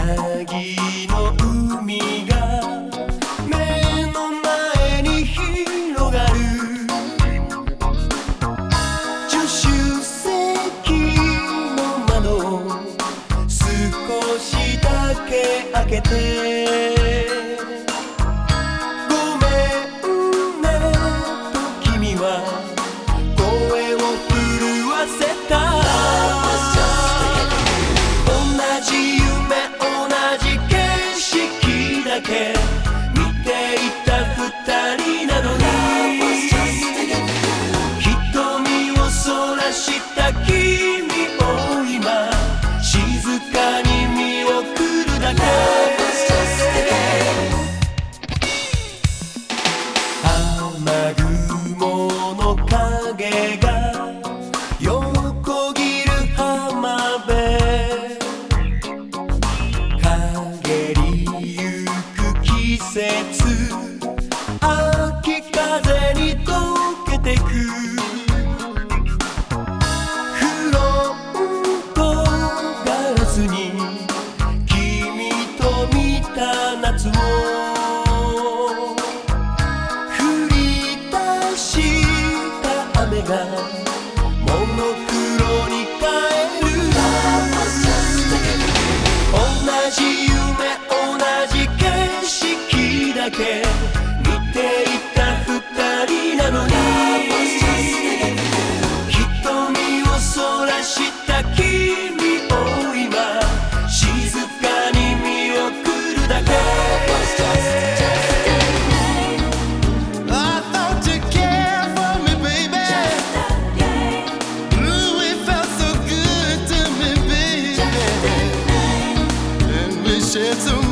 凪の海が目の前に広がる。助手席の窓を少しだけ開けて、ごめんねと君は声を震わせた。同じ夢同じ景色だけ見ていた二人なのに、瞳をそらした君を今静かに見送るだけ。雨雲の影が横切る浜辺、陰りゆく季節、秋風に溶けてく。フロントガラスに君と見た夏を降り出した雨がモノクロに変える。同じ夢同じ景色だけ見ていた二人なのに、瞳をそらした君を今静かに見送るだけ。 I thought you cared for me, baby. Ooh, it felt so good to me, baby. And we shared so